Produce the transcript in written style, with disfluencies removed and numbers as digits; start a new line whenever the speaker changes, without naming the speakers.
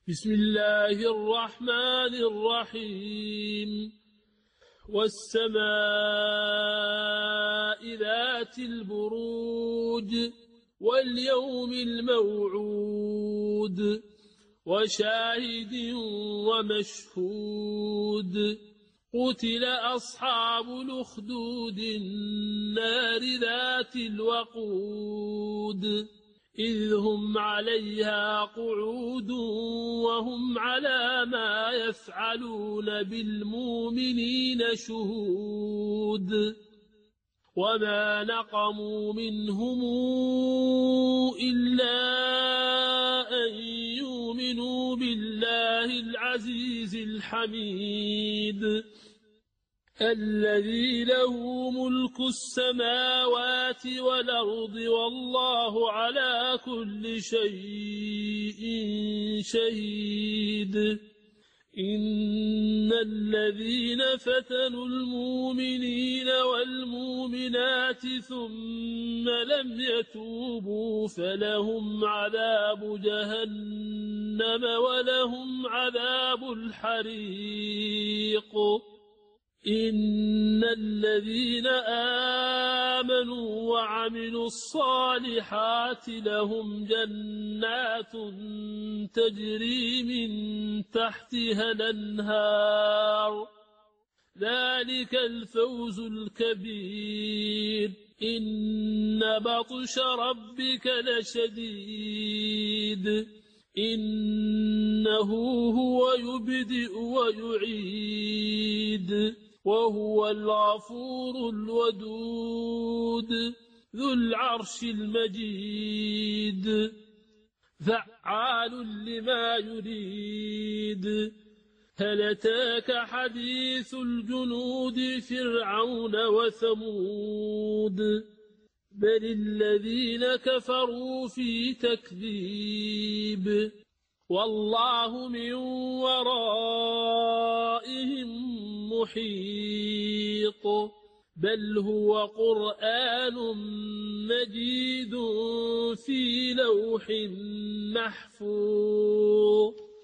بسم الله الرحمن الرحيم والسماء ذات البروج واليوم الموعود وشاهد ومشهود قتل أصحاب الأخدود النار ذات الوقود إذ هم عليها قعود وهم على ما يفعلون بالمؤمنين شهود وما نقموا منهم إلا أن يؤمنوا بالله العزيز الحميد الذي له ملك السماوات والأرض والله على كل شيء شهيد إن الذين فتنوا المؤمنين والمؤمنات ثم لم يتوبوا فلهم عذاب جهنم ولهم عذاب الحريق إن الذين آمنوا وعملوا الصالحات لهم جنات تجري من تحتها الأنهار ذلك الفوز الكبير إن بطش ربك لشديد إنه هو يبدئ ويعيد وهو الغفور الودود ذو العرش المجيد فعال لما يريد هل أتاك حديث الجنود فرعون وثمود بل الذين كفروا في تكذيب والله من ورائهم محيط بل هو قرآن مجيد في لوح محفوظ